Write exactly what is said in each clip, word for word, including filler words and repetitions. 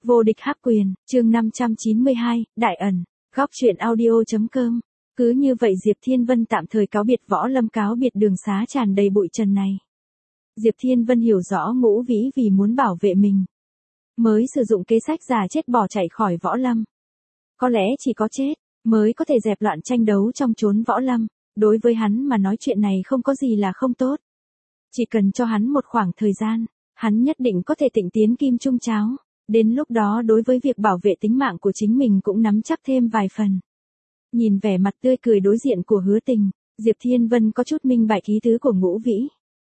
Vô địch hắc quyền, chương năm trăm chín mươi hai, Đại ẩn, góc truyện audio.com. Cứ như vậy Diệp Thiên Vân tạm thời cáo biệt võ lâm, cáo biệt đường xá tràn đầy bụi trần này. Diệp Thiên Vân hiểu rõ Ngũ Vĩ vì muốn bảo vệ mình, mới sử dụng kế sách giả chết bỏ chạy khỏi võ lâm. Có lẽ chỉ có chết, mới có thể dẹp loạn tranh đấu trong chốn võ lâm. Đối với hắn mà nói chuyện này không có gì là không tốt. Chỉ cần cho hắn một khoảng thời gian, hắn nhất định có thể tịnh tiến kim trung cháo. Đến lúc đó đối với việc bảo vệ tính mạng của chính mình cũng nắm chắc thêm vài phần. Nhìn vẻ mặt tươi cười đối diện của Hứa Tình, Diệp Thiên Vân có chút minh bạch ý tứ của Ngũ Vĩ.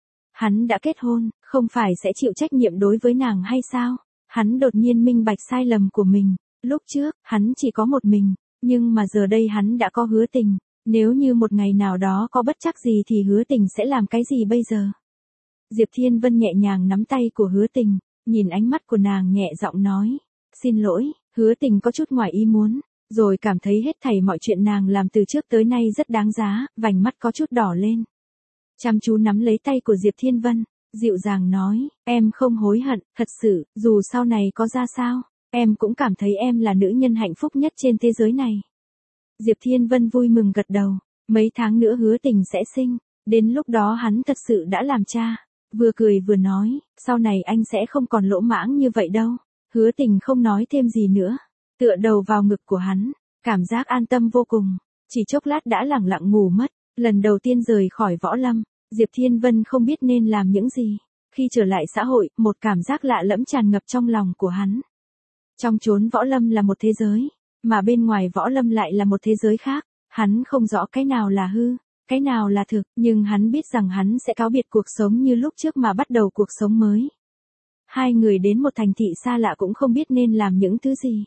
Hắn đã kết hôn, không phải sẽ chịu trách nhiệm đối với nàng hay sao? Hắn đột nhiên minh bạch sai lầm của mình. Lúc trước, hắn chỉ có một mình, nhưng mà giờ đây hắn đã có Hứa Tình. Nếu như một ngày nào đó có bất trắc gì thì Hứa Tình sẽ làm cái gì bây giờ? Diệp Thiên Vân nhẹ nhàng nắm tay của Hứa Tình, nhìn ánh mắt của nàng nhẹ giọng nói. Xin lỗi. Hứa Tình có chút ngoài ý muốn, rồi cảm thấy hết thảy mọi chuyện nàng làm từ trước tới nay rất đáng giá, vành mắt có chút đỏ lên. Chăm chú nắm lấy tay của Diệp Thiên Vân, dịu dàng nói, em không hối hận, thật sự, dù sau này có ra sao, em cũng cảm thấy em là nữ nhân hạnh phúc nhất trên thế giới này. Diệp Thiên Vân vui mừng gật đầu, mấy tháng nữa Hứa Tình sẽ sinh, đến lúc đó hắn thật sự đã làm cha. Vừa cười vừa nói, sau này anh sẽ không còn lỗ mãng như vậy đâu. Hứa Tình không nói thêm gì nữa, tựa đầu vào ngực của hắn, cảm giác an tâm vô cùng. Chỉ chốc lát đã lẳng lặng ngủ mất. Lần đầu tiên rời khỏi võ lâm, Diệp Thiên Vân không biết nên làm những gì. Khi trở lại xã hội, một cảm giác lạ lẫm tràn ngập trong lòng của hắn. Trong chốn võ lâm là một thế giới, mà bên ngoài võ lâm lại là một thế giới khác. Hắn không rõ cái nào là hư, cái nào là thực, nhưng hắn biết rằng hắn sẽ cáo biệt cuộc sống như lúc trước mà bắt đầu cuộc sống mới. Hai người đến một thành thị xa lạ cũng không biết nên làm những thứ gì.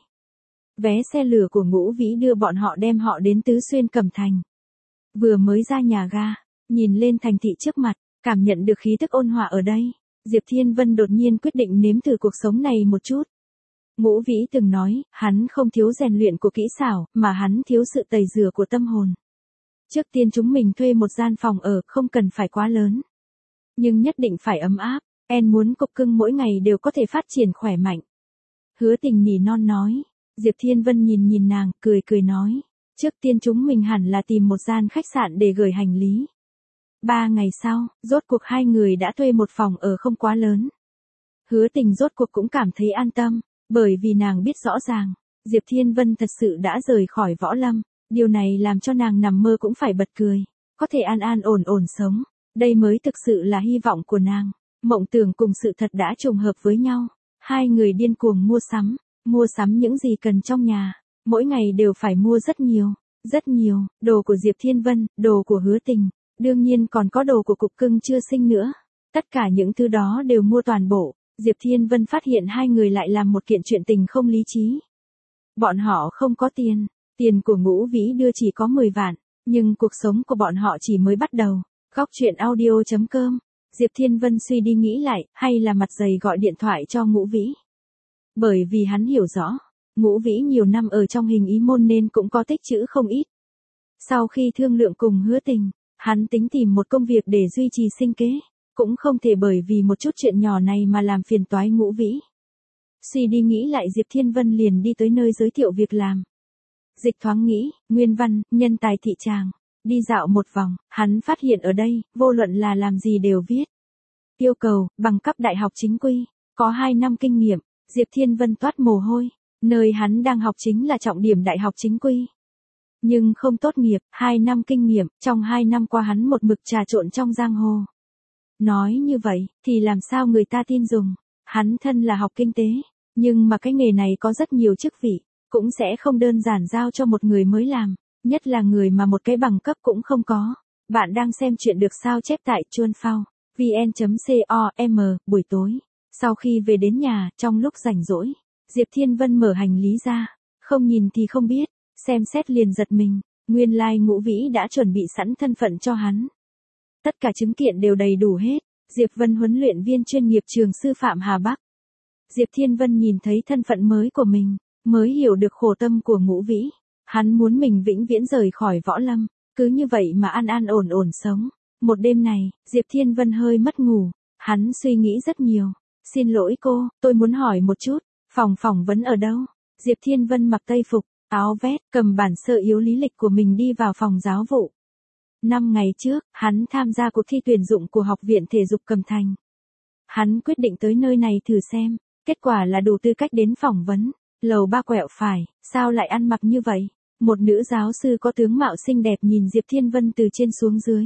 Vé xe lửa của Ngũ Vĩ đưa bọn họ đem họ đến Tứ Xuyên Cẩm Thành. Vừa mới ra nhà ga, nhìn lên thành thị trước mặt, cảm nhận được khí tức ôn hòa ở đây, Diệp Thiên Vân đột nhiên quyết định nếm thử cuộc sống này một chút. Ngũ Vĩ từng nói, hắn không thiếu rèn luyện của kỹ xảo, mà hắn thiếu sự tẩy rửa của tâm hồn. Trước tiên chúng mình thuê một gian phòng ở, không cần phải quá lớn, nhưng nhất định phải ấm áp. En muốn cục cưng mỗi ngày đều có thể phát triển khỏe mạnh. Hứa Tình nỉ non nói. Diệp Thiên Vân nhìn nhìn nàng, cười cười nói. Trước tiên chúng mình hẳn là tìm một gian khách sạn để gửi hành lý. Ba ngày sau, rốt cuộc hai người đã thuê một phòng ở không quá lớn. Hứa Tình rốt cuộc cũng cảm thấy an tâm, bởi vì nàng biết rõ ràng, Diệp Thiên Vân thật sự đã rời khỏi võ lâm. Điều này làm cho nàng nằm mơ cũng phải bật cười. Có thể an an ổn ổn sống, đây mới thực sự là hy vọng của nàng. Mộng tưởng cùng sự thật đã trùng hợp với nhau. Hai người điên cuồng mua sắm, mua sắm những gì cần trong nhà. Mỗi ngày đều phải mua rất nhiều, rất nhiều, đồ của Diệp Thiên Vân, đồ của Hứa Tình, đương nhiên còn có đồ của cục cưng chưa sinh nữa. Tất cả những thứ đó đều mua toàn bộ. Diệp Thiên Vân phát hiện hai người lại làm một kiện chuyện tình không lý trí. Bọn họ không có tiền, tiền của Ngũ Vĩ đưa chỉ có mười vạn, nhưng cuộc sống của bọn họ chỉ mới bắt đầu. Góc truyện audio.com. Diệp Thiên Vân suy đi nghĩ lại, hay là mặt dày gọi điện thoại cho Ngũ Vĩ. Bởi vì hắn hiểu rõ, Ngũ Vĩ nhiều năm ở trong hình ý môn nên cũng có tích trữ không ít. Sau khi thương lượng cùng Hứa Tình, hắn tính tìm một công việc để duy trì sinh kế, cũng không thể bởi vì một chút chuyện nhỏ này mà làm phiền toái Ngũ Vĩ. Suy đi nghĩ lại Diệp Thiên Vân liền đi tới nơi giới thiệu việc làm. Dịch thoáng nghĩ, nguyên văn, nhân tài thị tràng. Đi dạo một vòng, hắn phát hiện ở đây, vô luận là làm gì đều viết. Yêu cầu, bằng cấp đại học chính quy, có hai năm kinh nghiệm. Diệp Thiên Vân toát mồ hôi, nơi hắn đang học chính là trọng điểm đại học chính quy. Nhưng không tốt nghiệp, hai năm kinh nghiệm, trong hai năm qua hắn một mực trà trộn trong giang hồ. Nói như vậy, thì làm sao người ta tin dùng, hắn thân là học kinh tế, nhưng mà cái nghề này có rất nhiều chức vị, cũng sẽ không đơn giản giao cho một người mới làm. Nhất là người mà một cái bằng cấp cũng không có. Bạn đang xem chuyện được sao chép tại chuan phao, vn.com, buổi tối. Sau khi về đến nhà, trong lúc rảnh rỗi, Diệp Thiên Vân mở hành lý ra. Không nhìn thì không biết, xem xét liền giật mình. Nguyên lai Ngũ Vĩ đã chuẩn bị sẵn thân phận cho hắn. Tất cả chứng kiện đều đầy đủ hết. Diệp Vân huấn luyện viên chuyên nghiệp trường sư phạm Hà Bắc. Diệp Thiên Vân nhìn thấy thân phận mới của mình, mới hiểu được khổ tâm của Ngũ Vĩ. Hắn muốn mình vĩnh viễn rời khỏi võ lâm, cứ như vậy mà an an ổn ổn sống. Một đêm này, Diệp Thiên Vân hơi mất ngủ, hắn suy nghĩ rất nhiều. Xin lỗi cô, tôi muốn hỏi một chút, Phòng phỏng vấn ở đâu? Diệp Thiên Vân mặc tây phục, áo vest, cầm bản sơ yếu lý lịch của mình đi vào phòng giáo vụ. Năm ngày trước, hắn tham gia cuộc thi tuyển dụng của Học viện Thể dục Cẩm Thành. Hắn quyết định tới nơi này thử xem, kết quả là đủ tư cách đến phỏng vấn. Lầu ba quẹo phải, sao lại ăn mặc như vậy? Một nữ giáo sư có tướng mạo xinh đẹp nhìn Diệp Thiên Vân từ trên xuống dưới.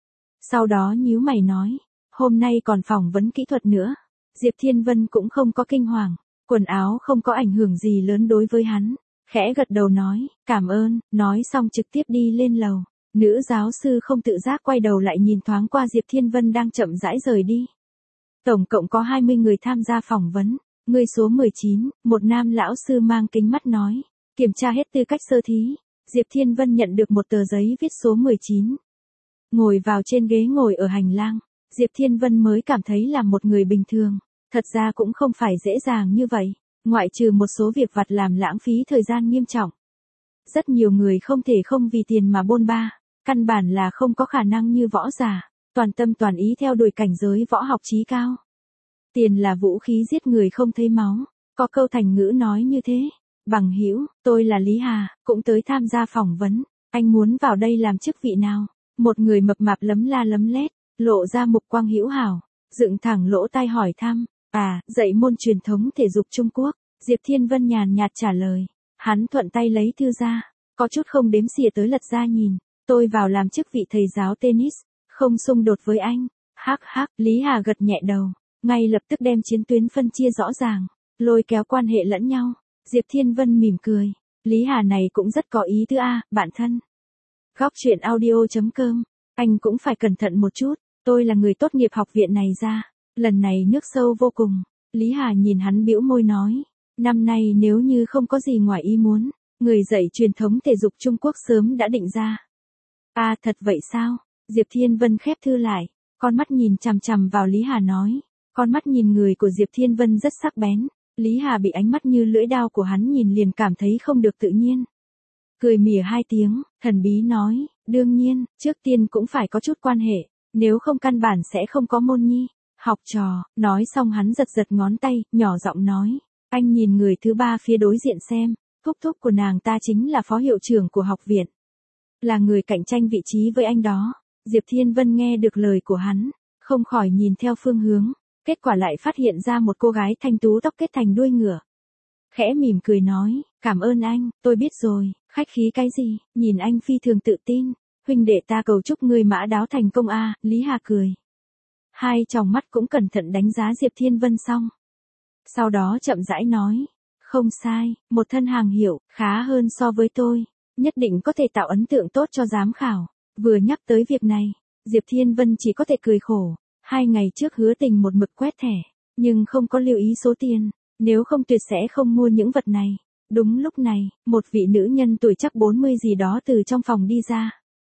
Sau đó nhíu mày nói, hôm nay còn phỏng vấn kỹ thuật nữa. Diệp Thiên Vân cũng không có kinh hoàng, quần áo không có ảnh hưởng gì lớn đối với hắn. Khẽ gật đầu nói, cảm ơn, nói xong trực tiếp đi lên lầu. Nữ giáo sư không tự giác quay đầu lại nhìn thoáng qua Diệp Thiên Vân đang chậm rãi rời đi. Tổng cộng có hai mươi người tham gia phỏng vấn. Người số mười chín, một nam lão sư mang kính mắt nói. Kiểm tra hết tư cách sơ thí. Diệp Thiên Vân nhận được một tờ giấy viết số mười chín. Ngồi vào trên ghế ngồi ở hành lang. Diệp Thiên Vân mới cảm thấy là một người bình thường. Thật ra cũng không phải dễ dàng như vậy. Ngoại trừ một số việc vặt làm lãng phí thời gian nghiêm trọng. Rất nhiều người không thể không vì tiền mà bôn ba. Căn bản là không có khả năng như võ giả. Toàn tâm toàn ý theo đuổi cảnh giới võ học chí cao. Tiền là vũ khí giết người không thấy máu. Có câu thành ngữ nói như thế. Bằng hữu, tôi là Lý Hà, cũng tới tham gia phỏng vấn. Anh muốn vào đây làm chức vị nào? Một người mập mạp lấm la lấm lét, lộ ra mục quang hữu hảo, dựng thẳng lỗ tai hỏi thăm. À, dạy môn truyền thống thể dục Trung Quốc. Diệp Thiên Vân nhàn nhạt trả lời. Hắn thuận tay lấy thư ra, có chút không đếm xỉa tới lật ra nhìn. Tôi vào làm chức vị thầy giáo tennis, không xung đột với anh. Hắc hắc, Lý Hà gật nhẹ đầu, ngay lập tức đem chiến tuyến phân chia rõ ràng, lôi kéo quan hệ lẫn nhau. Diệp Thiên Vân mỉm cười, Lý Hà này cũng rất có ý tứ a, bạn thân. Góc truyện audio chấm com, anh cũng phải cẩn thận một chút, tôi là người tốt nghiệp học viện này ra, lần này nước sâu vô cùng. Lý Hà nhìn hắn bĩu môi nói, năm nay nếu như không có gì ngoài ý muốn, người dạy truyền thống thể dục Trung Quốc sớm đã định ra. À thật vậy sao? Diệp Thiên Vân khép thư lại, con mắt nhìn chằm chằm vào Lý Hà nói, con mắt nhìn người của Diệp Thiên Vân rất sắc bén. Lý Hà bị ánh mắt như lưỡi dao của hắn nhìn liền cảm thấy không được tự nhiên. Cười mỉa hai tiếng, thần bí nói, đương nhiên, trước tiên cũng phải có chút quan hệ, nếu không căn bản sẽ không có môn nhi. Học trò, nói xong hắn giật giật ngón tay, nhỏ giọng nói, anh nhìn người thứ ba phía đối diện xem, thúc thúc của nàng ta chính là phó hiệu trưởng của học viện. Là người cạnh tranh vị trí với anh đó. Diệp Thiên Vân nghe được lời của hắn, không khỏi nhìn theo phương hướng. Kết quả lại phát hiện ra một cô gái thanh tú tóc kết thành đuôi ngựa. Khẽ mỉm cười nói, cảm ơn anh, tôi biết rồi, khách khí cái gì, nhìn anh phi thường tự tin, huynh đệ ta cầu chúc người mã đáo thành công a. Lý Hà cười. Hai tròng mắt cũng cẩn thận đánh giá Diệp Thiên Vân xong. Sau đó chậm rãi nói, không sai, một thân hàng hiệu, khá hơn so với tôi, nhất định có thể tạo ấn tượng tốt cho giám khảo. Vừa nhắc tới việc này, Diệp Thiên Vân chỉ có thể cười khổ. Hai ngày trước hứa tình một mực quét thẻ, nhưng không có lưu ý số tiền, nếu không tuyệt sẽ không mua những vật này. Đúng lúc này, một vị nữ nhân tuổi chắc bốn mươi gì đó từ trong phòng đi ra.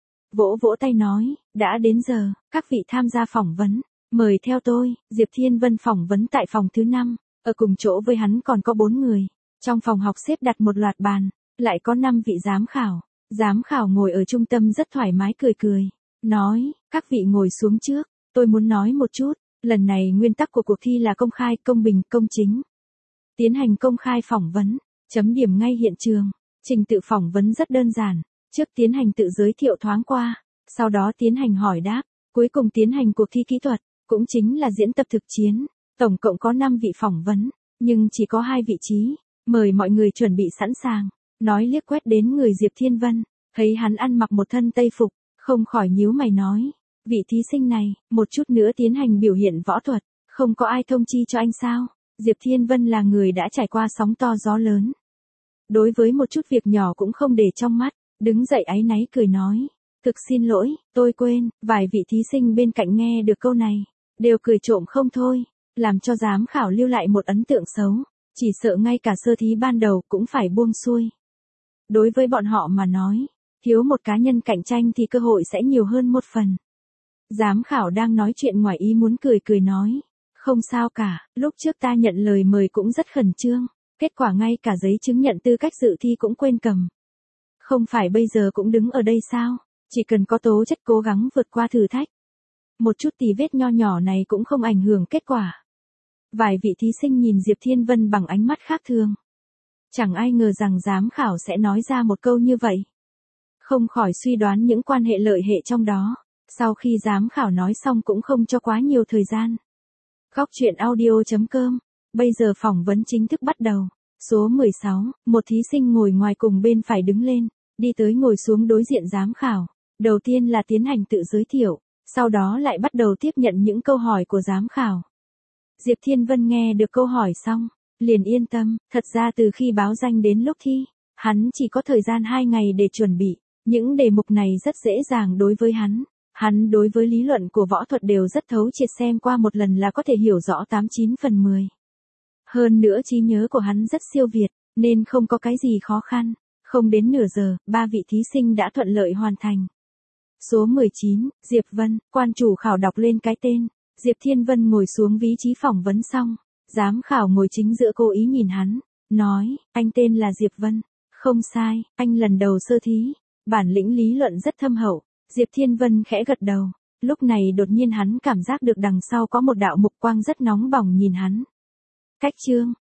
Vỗ vỗ tay nói, đã đến giờ, các vị tham gia phỏng vấn, mời theo tôi. Diệp Thiên Vân phỏng vấn tại phòng thứ năm, ở cùng chỗ với hắn còn có bốn người. Trong phòng học xếp đặt một loạt bàn, lại có năm vị giám khảo. Giám khảo ngồi ở trung tâm rất thoải mái cười cười, nói, các vị ngồi xuống trước. Tôi muốn nói một chút, lần này nguyên tắc của cuộc thi là công khai, công bình, công chính. Tiến hành công khai phỏng vấn, chấm điểm ngay hiện trường. Trình tự phỏng vấn rất đơn giản, trước tiến hành tự giới thiệu thoáng qua, sau đó tiến hành hỏi đáp, cuối cùng tiến hành cuộc thi kỹ thuật, cũng chính là diễn tập thực chiến. Tổng cộng có năm vị phỏng vấn, nhưng chỉ có hai vị trí, mời mọi người chuẩn bị sẵn sàng. Nói liếc quét đến người Diệp Thiên Vân, thấy hắn ăn mặc một thân tây phục, không khỏi nhíu mày nói. Vị thí sinh này, một chút nữa tiến hành biểu hiện võ thuật, không có ai thông chi cho anh sao? Diệp Thiên Vân là người đã trải qua sóng to gió lớn. Đối với một chút việc nhỏ cũng không để trong mắt, đứng dậy áy náy cười nói. Thực xin lỗi, tôi quên, vài vị thí sinh bên cạnh nghe được câu này, đều cười trộm không thôi, làm cho giám khảo lưu lại một ấn tượng xấu, chỉ sợ ngay cả sơ thí ban đầu cũng phải buông xuôi. Đối với bọn họ mà nói, thiếu một cá nhân cạnh tranh thì cơ hội sẽ nhiều hơn một phần. Giám khảo đang nói chuyện ngoài ý muốn cười cười nói, không sao cả, lúc trước ta nhận lời mời cũng rất khẩn trương, kết quả ngay cả giấy chứng nhận tư cách dự thi cũng quên cầm. Không phải bây giờ cũng đứng ở đây sao, chỉ cần có tố chất cố gắng vượt qua thử thách. Một chút tì vết nho nhỏ này cũng không ảnh hưởng kết quả. Vài vị thí sinh nhìn Diệp Thiên Vân bằng ánh mắt khác thường. Chẳng ai ngờ rằng giám khảo sẽ nói ra một câu như vậy. Không khỏi suy đoán những quan hệ lợi hệ trong đó. Sau khi giám khảo nói xong cũng không cho quá nhiều thời gian. Góc truyện audio chấm com. Bây giờ phỏng vấn chính thức bắt đầu. Số mười sáu, một thí sinh ngồi ngoài cùng bên phải đứng lên, đi tới ngồi xuống đối diện giám khảo. Đầu tiên là tiến hành tự giới thiệu, sau đó lại bắt đầu tiếp nhận những câu hỏi của giám khảo. Diệp Thiên Vân nghe được câu hỏi xong, liền yên tâm, thật ra từ khi báo danh đến lúc thi, hắn chỉ có thời gian hai ngày để chuẩn bị. Những đề mục này rất dễ dàng đối với hắn. Hắn đối với lý luận của võ thuật đều rất thấu triệt, xem qua một lần là có thể hiểu rõ tám chín phần mười. Hơn nữa trí nhớ của hắn rất siêu việt, nên không có cái gì khó khăn. Không đến nửa giờ, ba vị thí sinh đã thuận lợi hoàn thành. Số mười chín, Diệp Vân, quan chủ khảo đọc lên cái tên. Diệp Thiên Vân ngồi xuống vị trí phỏng vấn xong. Giám khảo ngồi chính giữa cố ý nhìn hắn, nói, anh tên là Diệp Vân. Không sai, anh lần đầu sơ thí. Bản lĩnh lý luận rất thâm hậu. Diệp Thiên Vân khẽ gật đầu. Lúc này đột nhiên hắn cảm giác được đằng sau có một đạo mục quang rất nóng bỏng nhìn hắn. Cách chương,